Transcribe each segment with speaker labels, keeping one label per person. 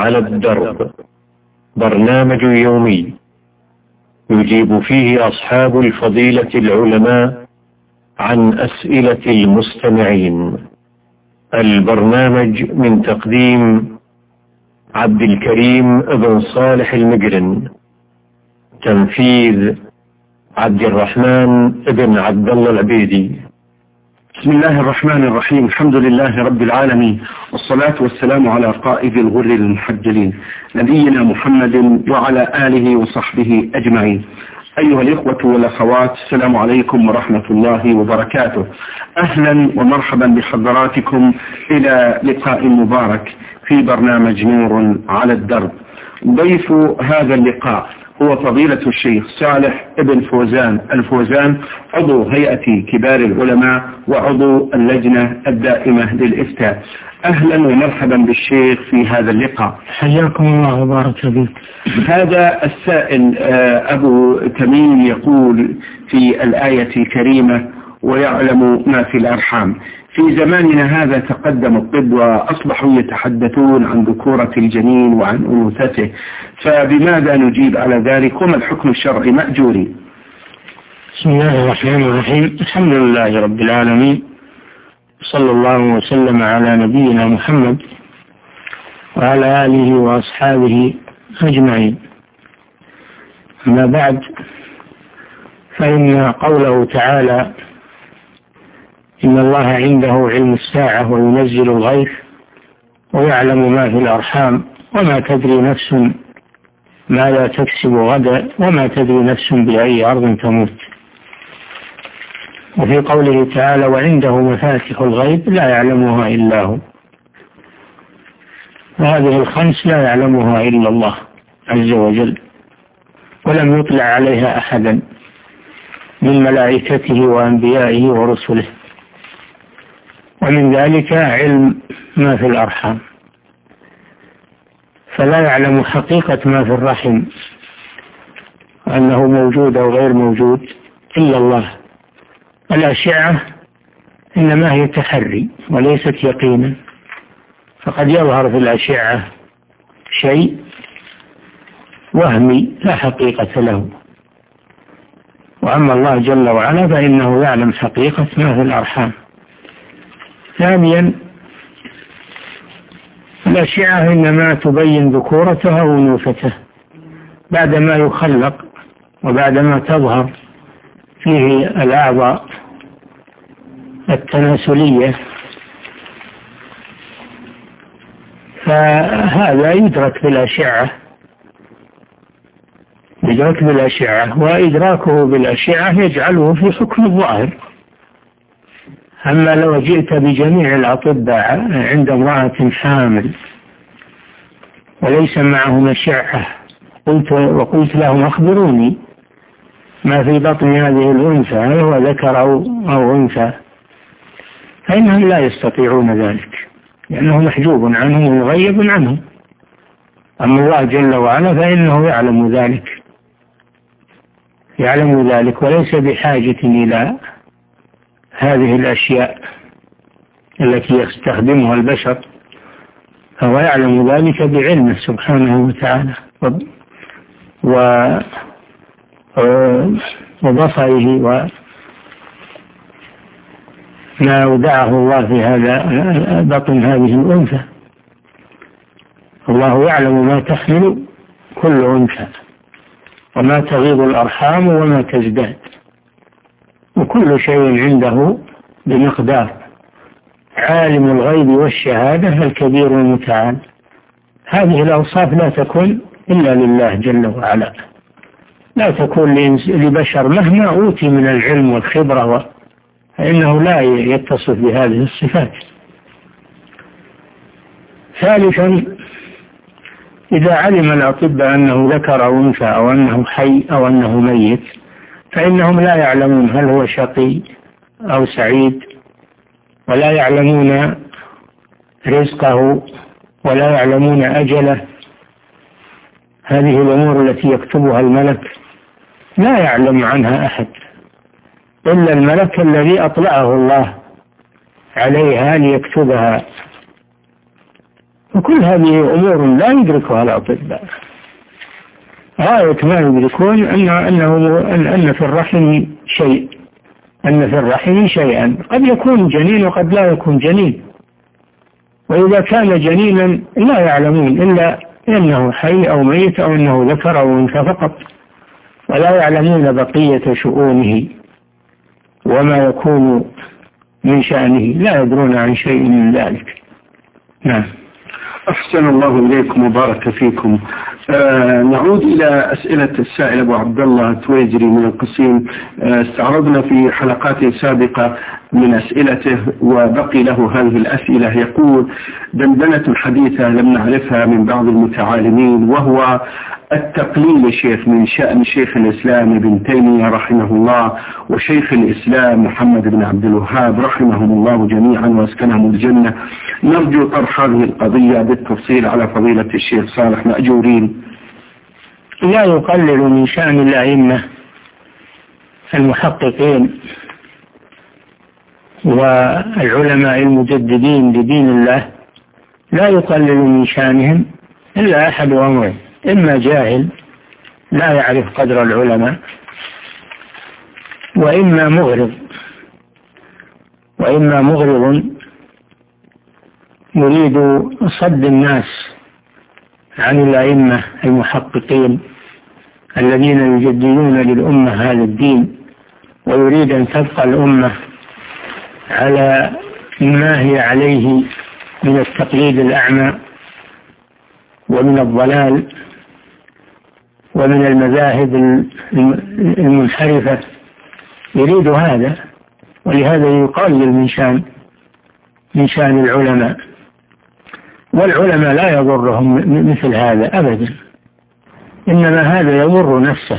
Speaker 1: على الدرب، برنامج يومي يجيب فيه أصحاب الفضيلة العلماء عن أسئلة المستمعين. البرنامج من تقديم عبد الكريم بن صالح المجرن، تنفيذ عبد الرحمن بن عبد الله العبيدي.
Speaker 2: بسم الله الرحمن الرحيم. الحمد لله رب العالمين، والصلاة والسلام على قائد الغر المحجلين نبينا محمد وعلى آله وصحبه أجمعين. أيها الإخوة والأخوات، السلام عليكم ورحمة الله وبركاته. أهلا ومرحبا بحضراتكم إلى لقاء مبارك في برنامج نور على الدرب. ضيف هذا اللقاء هو فضيلة الشيخ صالح ابن فوزان الفوزان، عضو هيئة كبار العلماء وعضو اللجنة الدائمة للإفتاء. أهلا ومرحبا بالشيخ في هذا اللقاء.
Speaker 3: حياكم الله وبارك فيك.
Speaker 2: هذا السائل أبو تميم يقول في الآية الكريمة: ويعلم ما في الأرحام. في زماننا هذا تقدم الطب وأصبحوا يتحدثون عن ذكورة الجنين وعن أنوثته، فبماذا نجيب على ذلك وما الحكم الشرعي مأجوري؟
Speaker 3: بسم الله الرحمن الرحيم. الحمد لله رب العالمين، صلى الله وسلم على نبينا محمد وعلى آله وأصحابه أجمعين. أما بعد، فإن قوله تعالى: إن الله عنده علم الساعة وينزل الغيث ويعلم ما في الأرحام وما تدري نفس ماذا تكسب غدا وما تدري نفس بأي أرض تموت. وفي قوله تعالى: وعنده مفاتح الغيب لا يعلمها إلا هو. وهذه الخمس لا يعلمها إلا الله عز وجل، ولم يطلع عليها أحدا من ملائكته وأنبيائه ورسله. ومن ذلك علم ما في الأرحام، فلا يعلم حقيقة ما في الرحم أنه موجود أو غير موجود إلا الله. الأشعة إنما هي تحري وليست يقينا، فقد يظهر في الأشعة شيء وهمي لا حقيقة له، وأما الله جل وعلا فإنه يعلم حقيقة ما في الأرحام. ثانيا، الأشعة إنما تبين ذكورته وأنوثته بعدما يخلق وبعدما تظهر فيه الأعضاء التناسلية، فهذا يدرك بالأشعة، وإدراكه بالأشعة يجعله في حكم الظاهر. أما لو جئت بجميع الأطباء عند امرأة حامل وليس معهم أشعة وقلت لهم: أخبروني ما في بطن هذه الأنثى، هل هو ذكر أو أنثى؟ فإنهم لا يستطيعون ذلك، لأنه محجوب عنهم ومغيب عنهم. أما الله جل وعلا فإنه يعلم ذلك وليس بحاجة إلى هذه الأشياء التي يستخدمها البشر، فهو يعلم ذلك بعلمه سبحانه وتعالى وبصره وما ودعه الله في هذا بطن هذه الأنثى. الله يعلم ما تحمل كل أنثى وما تغيض الأرحام وما تزداد، وكل شيء عنده بمقدار. عالم الغيب والشهادة الكبير المتعال. هذه الأوصاف لا تكون إلا لله جل وعلا، لا تكون لبشر مهما أوتي من العلم والخبرة، فإنه لا يتصف بهذه الصفات. ثالثا، إذا علم الأطباء أنه ذكر أو أنثى أو أنه حي أو أنه ميت، فإنهم لا يعلمون هل هو شقي أو سعيد، ولا يعلمون رزقه، ولا يعلمون أجله. هذه الأمور التي يكتبها الملك لا يعلم عنها أحد إلا الملك الذي أطلعه الله عليها ليكتبها وكل هذه أمور لا يدركها الأطباء. غاية ما يدركون أن في الرحم شيء، أن في الرحم شيئا قد يكون جنين وقد لا يكون جنين، وإذا كان جنينا لا يعلمون إلا أنه حي أو ميت أو أنه ذكر أو أنثى فقط، ولا يعلمون بقية شؤونه وما يكون من شأنه، لا يدرون عن شيء من ذلك. نعم.
Speaker 2: أحسن الله إليكم وبارك فيكم. نعود إلى أسئلة السائل أبو عبد الله التويجري من القصيم. استعرضنا في حلقات سابقة من أسئلته وبقي له هذه الأسئلة. يقول: دندنة حديثة لم نعرفها من بعض المتعالمين، وهو التقليل شيخ من شأن شيخ الإسلام ابن تيمية رحمه الله وشيخ الإسلام محمد بن عبد الوهاب رحمهم الله جميعا واسكنهم الجنة. نرجو طرح هذه القضية بالتفصيل على فضيلة الشيخ صالح مأجورين.
Speaker 3: لا يقلل من شأن الأئمة المحققين والعلماء المجددين لدين الله، لا يقلل من شأنهم إلا أحد أمرين: إما جاهل لا يعرف قدر العلماء، وإما مغرض يريد صد الناس عن الأئمة المحققين الذين يجددون للأمة هذا الدين، ويريد أن تبقى الأمة على ما هي عليه من التقليد الأعمى ومن الضلال ومن المذاهب المنحرفة، يريد هذا، ولهذا يقلل من شأن العلماء. والعلماء لا يضرهم مثل هذا أبدا، إنما هذا يضر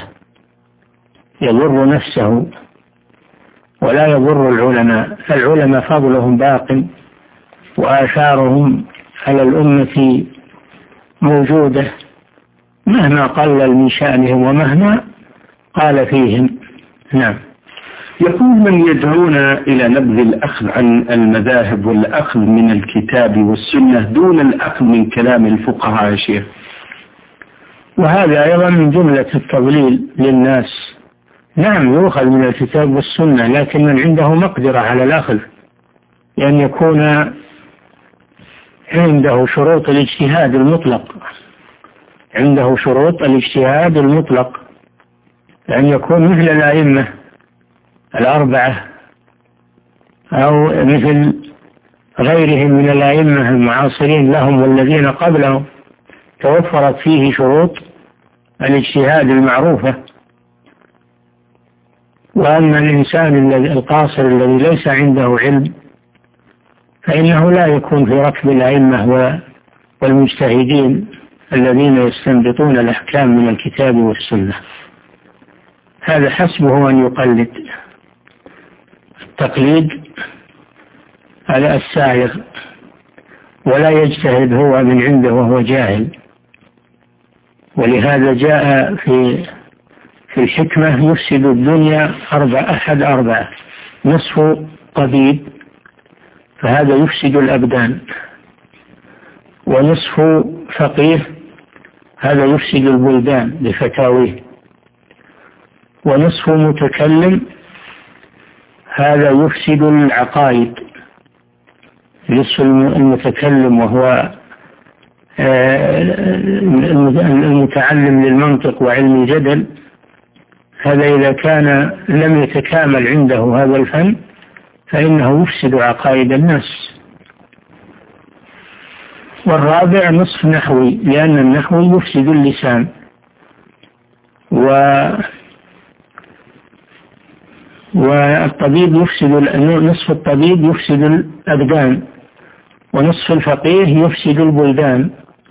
Speaker 3: نفسه ولا يضر العلماء. فالعلماء فضلهم باق وآثارهم على الأمة موجودة مهما قلل من شأنهم ومهما قال فيهم. نعم.
Speaker 2: يقول: من يدعون إلى نبذ الأخذ عن المذاهب والأخذ من الكتاب والسنة دون الأخذ من كلام الفقهاء يا شيخ؟
Speaker 3: وهذا أيضا من جملة التضليل للناس. نعم، يؤخذ من الكتاب والسنة، لكن من عنده مقدرة على الأخذ، لأن يكون عنده شروط الاجتهاد المطلق، لأن يكون مثل الأئمة الأربعة أو مثل غيرهم من الأئمة المعاصرين لهم والذين قبلهم، توفرت فيه شروط الاجتهاد المعروفة. وأما الإنسان القاصر الذي ليس عنده علم فإنه لا يكون في ركب الأئمة والمجتهدين الذين يستنبطون الأحكام من الكتاب والسنة. هذا حسبه أن يقلد التقليد على السائر، ولا يجتهد هو من عنده وهو جاهل. ولهذا جاء في الحكمة: يفسد الدنيا أحد أربعة: نصف طبيب فهذا يفسد الأبدان، ونصف فقيه هذا يفسد البلدان بفتاويه، ونصف متكلم هذا يفسد العقائد. نصف المتكلم وهو المتعلم للمنطق وعلم الجدل، هذا إذا كان لم يتكامل عنده هذا الفن فإنه يفسد عقائد الناس. والرابع نصف نحوي، لأن النحو يفسد اللسان، والطبيب نصف الطبيب يفسد الأبدان، ونصف الفقيه يفسد البلدان،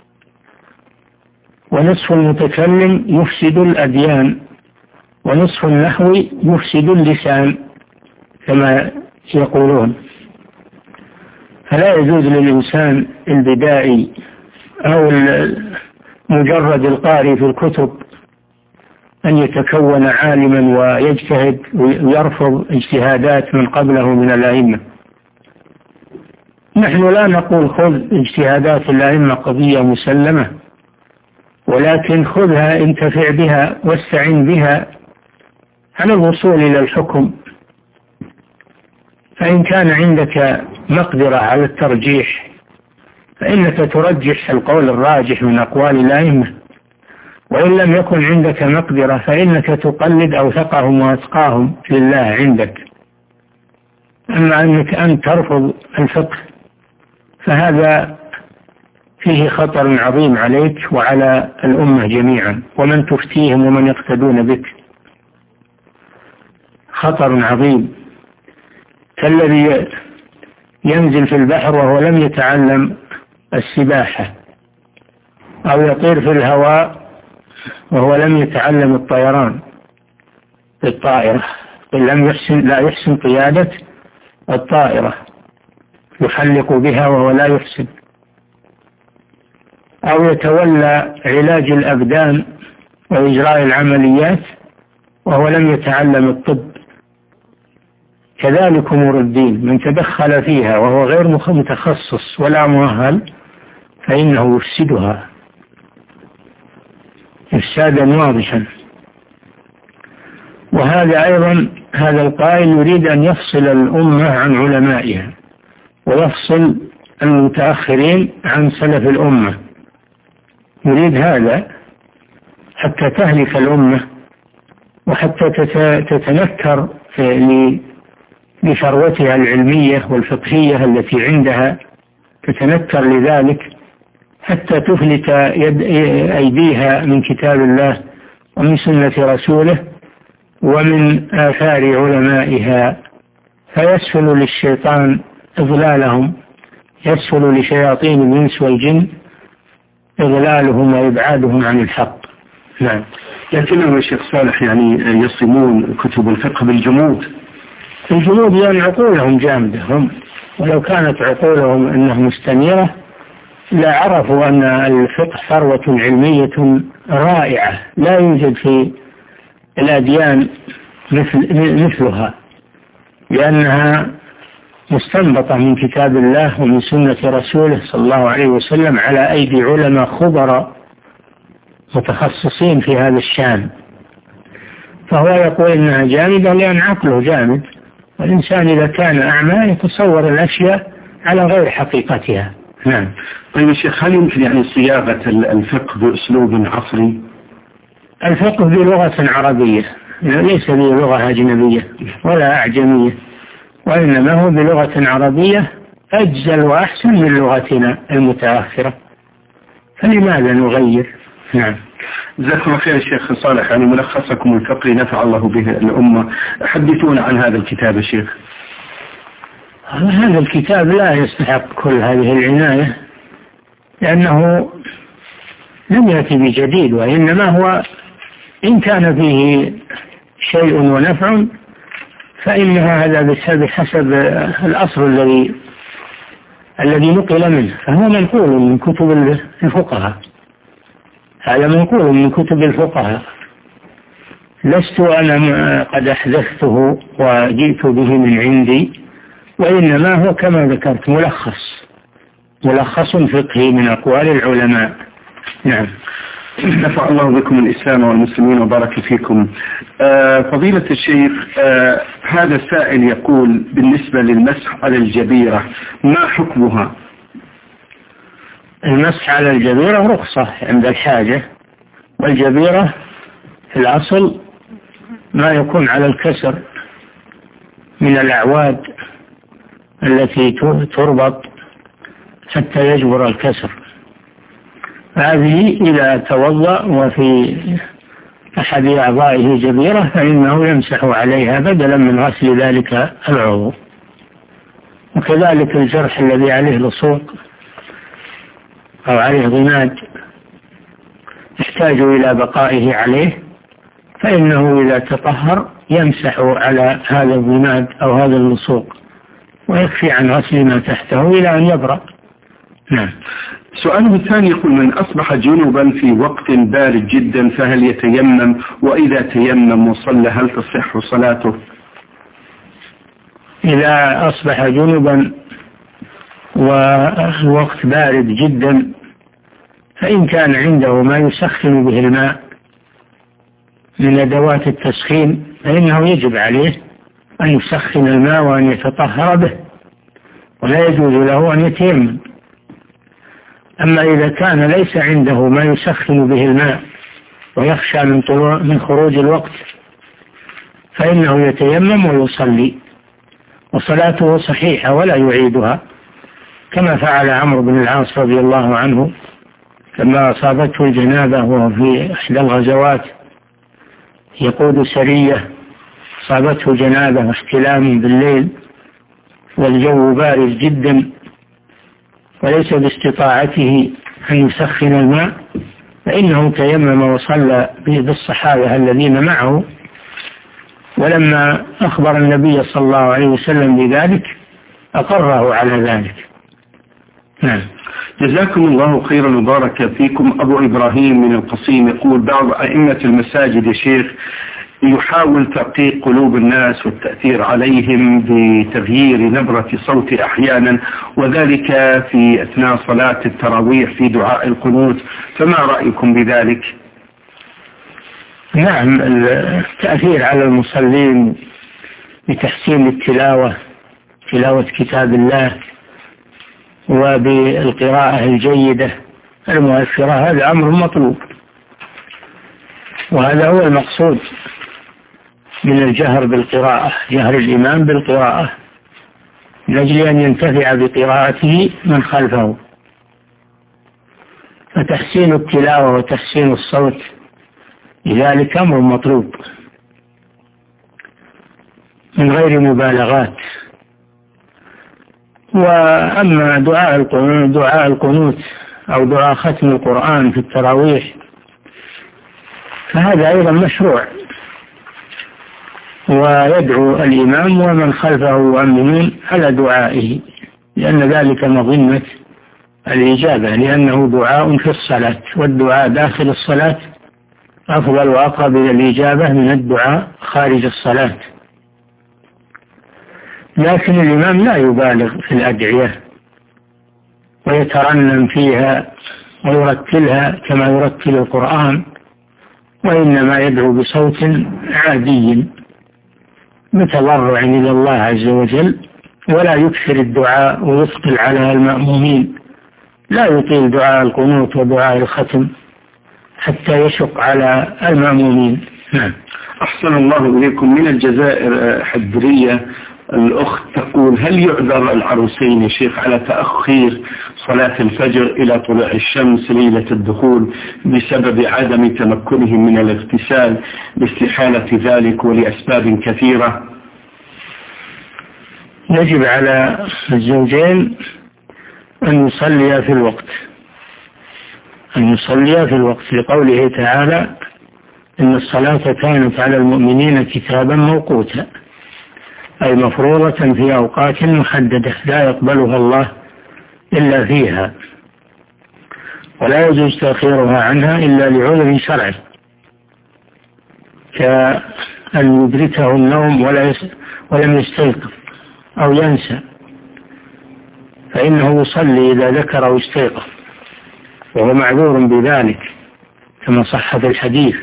Speaker 3: ونصف المتكلم يفسد الأديان، ونصف النحوي يفسد اللسان كما يقولون. فلا يجوز للإنسان البدائي أو مجرد القارئ في الكتب أن يتكون عالما ويجتهد ويرفض اجتهادات من قبله من الأئمة. نحن لا نقول خذ اجتهادات الأئمة قضية مسلمة، ولكن خذها انتفع بها واستعن بها على الوصول إلى الحكم. فإن كان عندك مقدرة على الترجيح فإنك ترجح القول الراجح من أقوال الأئمة، وإن لم يكن عندك مقدرة فإنك تقلد أوثقهم وأتقاهم لله عندك. أما أنك أن ترفض الفقه فهذا فيه خطر عظيم عليك وعلى الأمة جميعا ومن تفتيهم ومن يقتدون بك، خطر عظيم كالذي ينزل في البحر وهو لم يتعلم السباحة، أو يطير في الهواء وهو لم يتعلم الطيران بالطائرة، لا يحسن قيادة الطائرة، يحلق بها وهو لا يحسن، أو يتولى علاج الأبدان وإجراء العمليات وهو لم يتعلم الطب. كذلك أمور الدين من تدخل فيها وهو غير متخصص ولا مؤهل فإنه يفسدها إفسادا واضحا. وهذا أيضا هذا القائل يريد أن يفصل الأمة عن علمائها ويفصل المتأخرين عن سلف الأمة، يريد هذا حتى تهلك الأمة وحتى تتنكر لثروتها العلمية والفقهية التي عندها، تتنكر لذلك حتى تفلت أيديها من كتاب الله ومن سنة رسوله ومن آثار علمائها، فيسهل للشيطان إضلالهم، يسهل لشياطين الإنس والجن إضلالهم وإبعادهم عن الحق. نعم.
Speaker 2: لكنهم يا شيخ صالح يعني يصمون كتب الفقه بالجمود.
Speaker 3: الجمود لأن عقولهم جامدة هم، ولو كانت عقولهم أنها مستنيرة لا عرفوا أن الفقه ثروة علمية رائعة لا يوجد في الأديان مثلها، لأنها مستنبطة من كتاب الله ومن سنة رسوله صلى الله عليه وسلم على أيدي علماء خبراء متخصصين في هذا الشان. فهو يقول إنها جامدة لأن عقله جامد، والإنسان إذا كان أعمى يتصور الأشياء على غير حقيقتها. نعم.
Speaker 2: طيب يا شيخ، هل يمكن يعني صياغة الفقه بأسلوب عصري؟
Speaker 3: الفقه بلغة عربية، ليس بلغة أجنبية ولا أعجمية، وإنما هو بلغة عربية أجزل وأحسن من لغتنا المتأخرة، فلماذا نغير؟ نعم.
Speaker 2: جزاكم الله خير يا شيخ صالح، يعني ملخصكم الفقهي نفع الله به الأمة، حدثونا عن هذا الكتاب يا شيخ.
Speaker 3: هذا الكتاب لا يستحق كل هذه العناية لأنه لم يأتي بجديد، وإنما هو إن كان فيه شيء ونفع فإن هذا بحسب الأصل الذي نقل منه، فهو منقول من كتب الفقهاء، هذا منقول من كتب الفقهاء، لست أنا قد أحدثته وجئت به من عندي، وإنما هو كما ذكرت ملخص فقهي من أقوال العلماء. نعم.
Speaker 2: نفع الله بكم الإسلام والمسلمين وبارك فيكم. فضيلة الشيخ، هذا السائل يقول بالنسبة للمسح على الجبيرة ما حكمها؟
Speaker 3: المسح على الجبيرة رخصة عند الحاجة، والجبيرة في الأصل ما يكون على الكسر من الأعواد التي تربط حتى يجبر الكسر، هذه إذا توضأ وفي أحد أعضائه جبيرة فإنه يمسح عليها بدلا من غسل ذلك العضو. وكذلك الجرح الذي عليه لصوق أو عليه ضماد يحتاج إلى بقائه عليه، فإنه إذا تطهر يمسح على هذا الضماد أو هذا اللصوق ويكفي عن غسل ما تحته إلى أن يبرأ. نعم.
Speaker 2: سؤاله الثاني يقول من أصبح جنوبا في وقت بارد جدا فهل يتيمم؟ وإذا تيمم وصلى هل تصح صلاته؟
Speaker 3: إذا أصبح جنوبا والوقت بارد جدا، فإن كان عنده ما يسخن به الماء من أدوات التسخين فإنه يجب عليه أن يسخن الماء وأن يتطهر به، ولا يجوز له أن يتيمم. أما إذا كان ليس عنده ما يسخن به الماء ويخشى من خروج الوقت فإنه يتيمم ويصلي، وصلاته صحيحة ولا يعيدها، كما فعل عمرو بن العاص رضي الله عنه لما أصابته الجنابة وهو في إحدى الغزوات يقود سرية، أصابته جنابة واحتلام بالليل والجو بارد جدا وليس باستطاعته أن يسخن الماء، فإنه تيمم وصلى بالصحابة الذين معه، ولما أخبر النبي صلى الله عليه وسلم بذلك أقره على ذلك. نعم.
Speaker 2: جزاكم الله خيرا وبارك فيكم. أبو إبراهيم من القصيم يقول: بعض أئمة المساجد يا شيخ يحاول ترقيق قلوب الناس والتأثير عليهم بتغيير نبرة صوت أحيانا، وذلك في أثناء صلاة التراويح في دعاء القنوت، فما رأيكم بذلك؟
Speaker 3: نعم، التأثير على المصلين بتحسين التلاوة، تلاوة كتاب الله، وبالقراءة الجيدة المؤثرة، هذا أمر مطلوب، وهذا هو المقصود من الجهر بالقراءة، جهر الإمام بالقراءة من أجل أن ينتفع بقراءته من خلفه. فتحسين التلاوة وتحسين الصوت لذلك أمر مطلوب من غير مبالغات. وأما دعاء القنوت أو دعاء ختم القرآن في التراويح فهذا أيضا مشروع، ويدعو الإمام ومن خلفه يؤمنون على دعائه، لأن ذلك مظنة الإجابة، لأنه دعاء في الصلاة، والدعاء داخل الصلاة أفضل وأقرب إلى الإجابة من الدعاء خارج الصلاة. لكن الإمام لا يبالغ في الأدعية ويترنم فيها ويرتلها كما يرتل القرآن، وإنما يدعو بصوت عادي متضرع إلى الله عز وجل، ولا يكثر الدعاء ويثقل على المأمومين، لا يطيل دعاء القنوت ودعاء الختم حتى يشق على المأمومين. نعم.
Speaker 2: أحسن الله إليكم. من الجزائر حدرية الأخت تقول: هل يعذر العروسين يا شيخ على تأخير صلاة الفجر إلى طلوع الشمس ليلة الدخول بسبب عدم تمكنهم من الاغتسال لاستحالة ذلك ولأسباب كثيرة؟
Speaker 3: يجب على الزوجين أن يصليا في الوقت، لقوله تعالى: إن الصلاة كانت على المؤمنين كتابا موقوتا، أي مفروضة في أوقات محددة لا يقبلها الله إلا فيها، ولا يجوز تأخيرها عنها إلا لعذر شرعي، كأن يدركه النوم ولم يستيقظ أو ينسى، فإنه يصلي إذا ذكر أو استيقظ، وهو معذور بذلك كما صح في الحديث.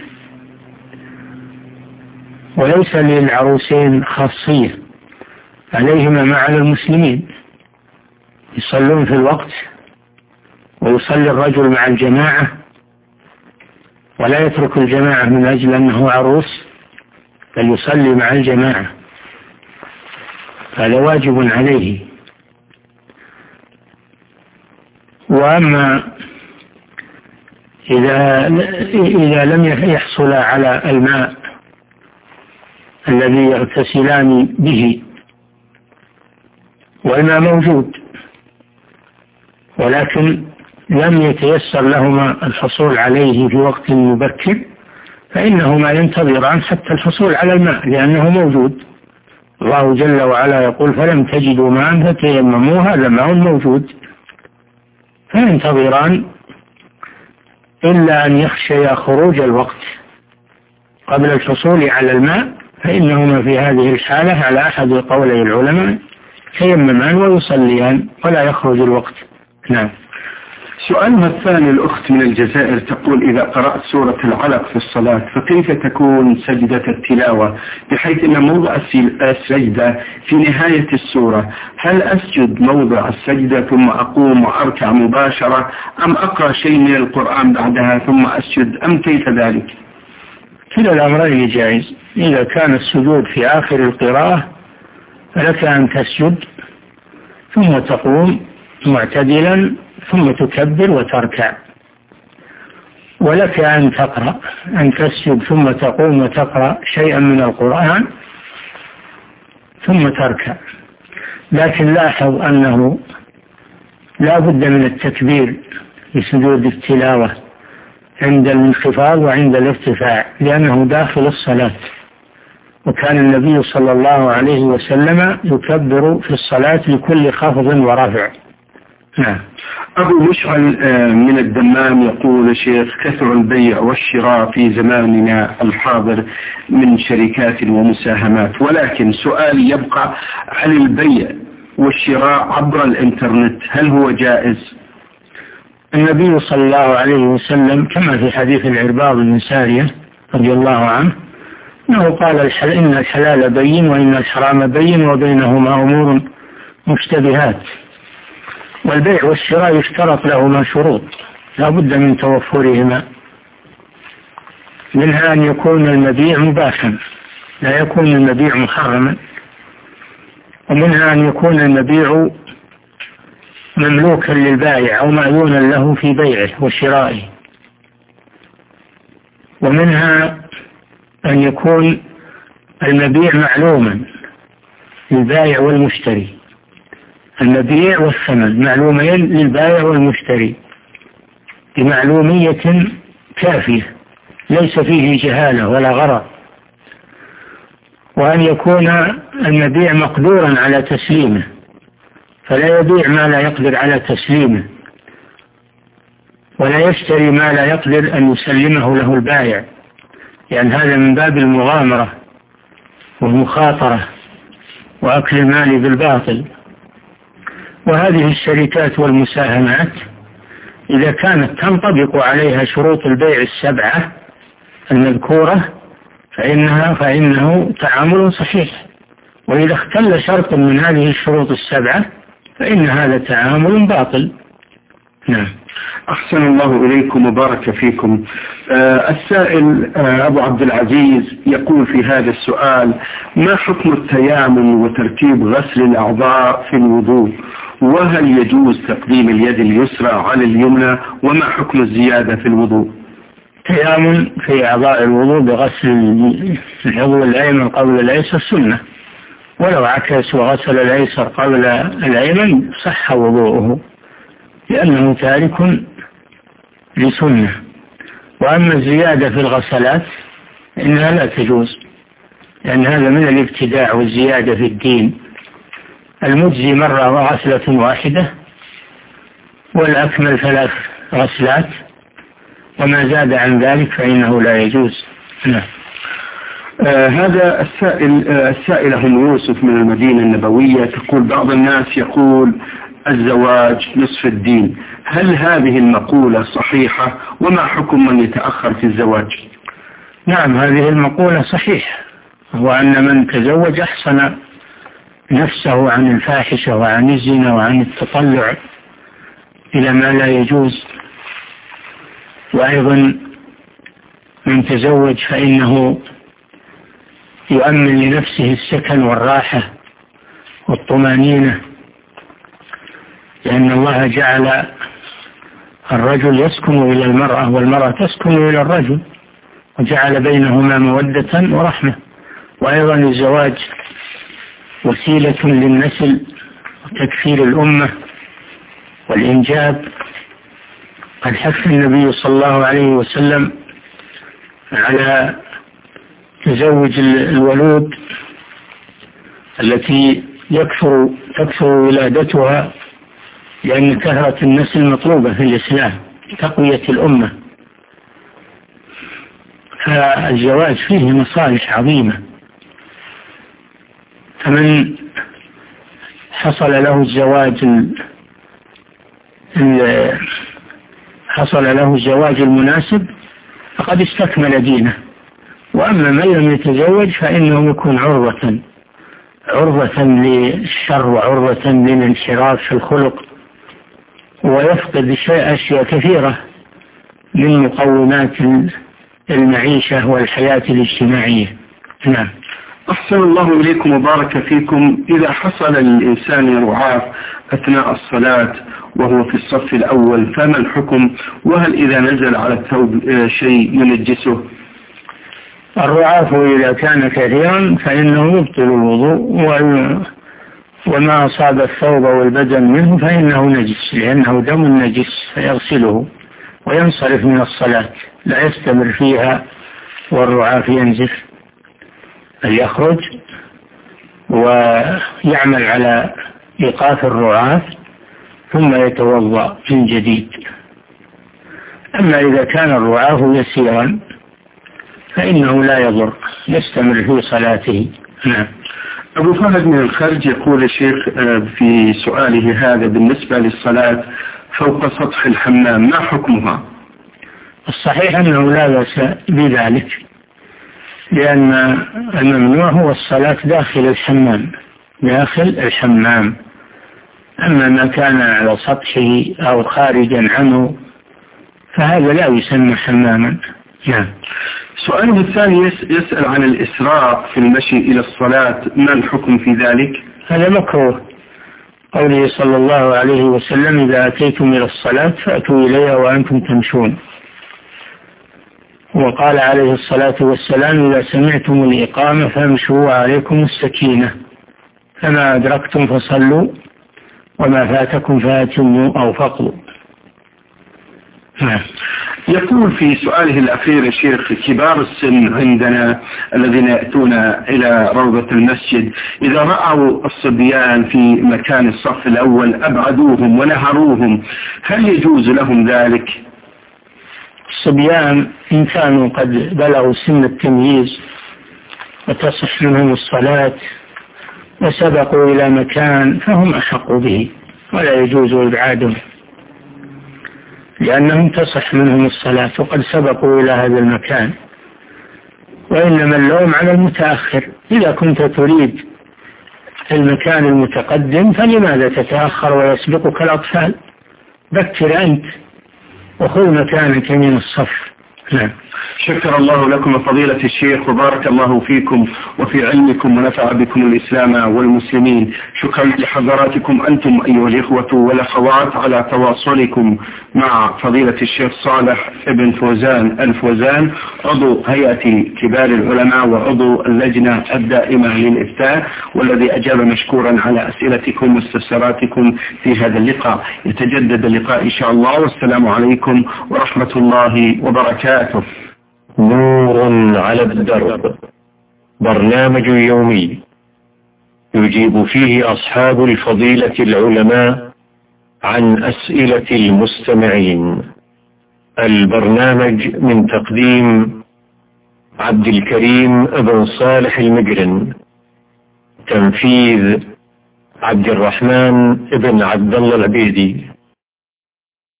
Speaker 3: وليس للعروسين خاصية، عليهما ما على المسلمين، يصلون في الوقت، ويصلي الرجل مع الجماعة ولا يترك الجماعة من أجل أنه عروس، بل يصلي مع الجماعة، هذا واجب عليه. وأما إذا لم يحصل على الماء الذي يغتسلان به، والماء موجود ولكن لم يتيسر لهما الحصول عليه في وقت مبكر، فإنهما ينتظران حتى الحصول على الماء لأنه موجود. الله جل وعلا يقول: فلم تجدوا ماء فتيمموا، هذا ماء موجود، فينتظران إلا أن يخشيا خروج الوقت قبل الحصول على الماء، فإنهما في هذه الحالة على أحد قولي العلماء يتيممان ويصليان ولا يخرج الوقت. نعم.
Speaker 2: سؤالها الثاني الأخت من الجزائر تقول: إذا قرأت سورة العلق في الصلاة فكيف تكون سجدة التلاوة، بحيث أن موضع السجدة في نهاية السورة، هل أسجد موضع السجدة ثم أقوم وأركع مباشرة، أم أقرأ شيء من القرآن بعدها ثم أسجد، أم كيف ذلك؟
Speaker 3: كلا الأمرين جائز. إذا كان السجود في آخر القراءة فلك أن تسجد ثم تقوم معتدلا ثم تكبر وتركع، ولك أن تقرأ، أن تسجد ثم تقوم وتقرأ شيئا من القرآن ثم تركع. لكن لاحظ أنه لا بد من التكبير في سجود التلاوة عند الانخفاض وعند الارتفاع، لأنه داخل الصلاة، وكان النبي صلى الله عليه وسلم يكبر في الصلاة لكل خفض ورفع. نعم.
Speaker 2: أبو مشعل من الدمام يقول: شيخ، كثر البيع والشراء في زماننا الحاضر من شركات ومساهمات، ولكن سؤالي يبقى عن البيع والشراء عبر الإنترنت، هل هو جائز؟
Speaker 3: النبي صلى الله عليه وسلم كما في حديث العرباض بن سارية رضي الله عنه أنه قال: إن الحلال بين وإن الحرام بين وبينهما أمور مشتبهات. والبيع والشراء يشترط لهما شروط لا بد من توفرهما، منها أن يكون المبيع مباحا لا يكون المبيع محرما، ومنها أن يكون المبيع مملوكا للبائع أو مأذونا له في بيعه وشرائه، ومنها أن يكون المبيع معلوما للبائع والمشتري، المبيع والثمن معلومين للبائع والمشتري بمعلومية كافية ليس فيه جهالة ولا غرر، وأن يكون المبيع مقدورا على تسليمه فلا يبيع ما لا يقدر على تسليمه، ولا يشتري ما لا يقدر أن يسلمه له البائع، يعني هذا من باب المغامرة والمخاطرة وأكل المال بالباطل. وهذه الشركات والمساهمات إذا كانت تنطبق عليها شروط البيع السبعة المذكورة فإنه تعامل صحيح، وإذا اختل شرط من هذه الشروط السبعة فإن هذا تعامل باطل. نعم.
Speaker 2: أحسن الله إليكم وبارك فيكم. السائل أبو عبد العزيز يقول في هذا السؤال: ما حكم التيامن وترتيب غسل الأعضاء في الوضوء؟ وهل يجوز تقديم اليد اليسرى على اليمنى؟ وما حكم الزيادة في الوضوء؟
Speaker 3: التيامن في أعضاء الوضوء بغسل العضو الأيمن قبل الأيسر سنة، ولو عكس وغسل الأيسر قبل الأيمن صح وضوءه لأنه تارك لسنة. وأما الزيادة في الغسلات إنها لا تجوز، لأن هذا من الابتداع والزيادة في الدين. المجزي مرة وغسلة واحدة، والأكمل 3 غسلات، وما زاد عن ذلك فإنه لا يجوز. نعم.
Speaker 2: هذا السائلة أم يوسف من المدينة النبوية تقول: بعض الناس يقول الزواج نصف الدين، هل هذه المقولة صحيحة؟ وما حكم من يتأخر في الزواج؟
Speaker 3: نعم، هذه المقولة صحيحة، وأن من تزوج أحسن نفسه عن الفاحشة وعن الزنا وعن التطلع إلى ما لا يجوز. وأيضا من تزوج فإنه يؤمن لنفسه السكن والراحة والطمأنينة، لأن الله جعل الرجل يسكن إلى المرأة والمرأة تسكن إلى الرجل، وجعل بينهما مودة ورحمة. وأيضا الزواج وسيلة للنسل وتكثير الأمة والإنجاب. قد حث النبي صلى الله عليه وسلم على تزوج الولود التي تكثر ولادتها، لأن كثرة النسل مطلوبة في الإسلام تقوية الأمة. فالزواج فيه مصالح عظيمة، فمن حصل له الزواج المناسب فقد استكمل دينه، وأما من لم يتزوج فإنه يكون عرضة للشر وعرضة للانحراف في الخلق، ويفقد أشياء كثيرة من مقومات المعيشة والحياة الاجتماعية. نعم.
Speaker 2: أحسن الله إليكم وبارك فيكم. إذا حصل للإنسان رعاف أثناء الصلاة وهو في الصف الأول فما الحكم؟ وهل إذا نزل على الثوب شيء ينجسه؟
Speaker 3: الرعاف إذا كان كثيرا فإنه يبطل الوضوء، وما أصاب الثوب والبدن منه فإنه نجس، لأنه دم نجس، فيغسله وينصرف من الصلاة، لا يستمر فيها والرعاف ينزف، فيخرج ويعمل على إيقاف الرعاف ثم يتوضأ من جديد. أما إذا كان الرعاف يسيرا فإنه لا يضر، يستمر في صلاته. نعم.
Speaker 2: أبو فهد من الخرج يقول الشيخ في سؤاله هذا بالنسبة للصلاة فوق سطح الحمام ما حكمها؟
Speaker 3: الصحيح أنه لا بأس بذلك، لأن الممنوع هو الصلاة داخل الحمام، أما ما كان على سطحه أو خارجا عنه فهذا لا يسمى حماما. نعم.
Speaker 2: سؤاله الثاني يسأل عن الإسراع في المشي إلى الصلاة، ما الحكم في ذلك؟
Speaker 3: هذا مكروه، قوله صلى الله عليه وسلم إذا أتيتم إلى الصلاة فأتوا إليها وأنتم تمشون، وقال عليه الصلاة والسلام إذا سمعتم الإقامة فامشوا عليكم السكينة، فما أدركتم فصلوا وما فاتكم فاتموا أو فقلوا.
Speaker 2: يقول في سؤاله الأخير يا شيخ كبار السن عندنا الذين يأتون إلى روضة المسجد إذا رأوا الصبيان في مكان الصف الأول أبعدوهم ونهروهم، هل يجوز لهم ذلك؟
Speaker 3: الصبيان إن كانوا قد بلغوا سن التمييز وتصح منهم الصلاة وسبقوا إلى مكان فهم أحق به، ولا يجوز إبعادهم، لأنهم تصح منهم الصلاة وقد سبقوا إلى هذا المكان. وإنما اللوم على المتأخر، إذا كنت تريد المكان المتقدم فلماذا تتأخر ويسبقك الأطفال؟ بكر أنت وخذ مكانك من الصف. نعم.
Speaker 2: شكر الله لكم فضيلة الشيخ وبارك الله فيكم وفي علمكم ونفع بكم الإسلام والمسلمين. شكرا لحضراتكم أنتم أيها الإخوة والأخوات على تواصلكم مع فضيلة الشيخ صالح ابن فوزان الفوزان عضو هيئة كبار العلماء وعضو اللجنة الدائمة للإفتاء، والذي أجاب مشكورا على أسئلتكم واستفساراتكم في هذا اللقاء. يتجدد اللقاء إن شاء الله، والسلام عليكم ورحمة الله وبركاته.
Speaker 1: نور على الدرب، برنامج يومي يجيب فيه أصحاب الفضيلة العلماء عن أسئلة المستمعين. البرنامج من تقديم عبد الكريم بن صالح المجرن، تنفيذ عبد الرحمن بن عبد الله العبيدي.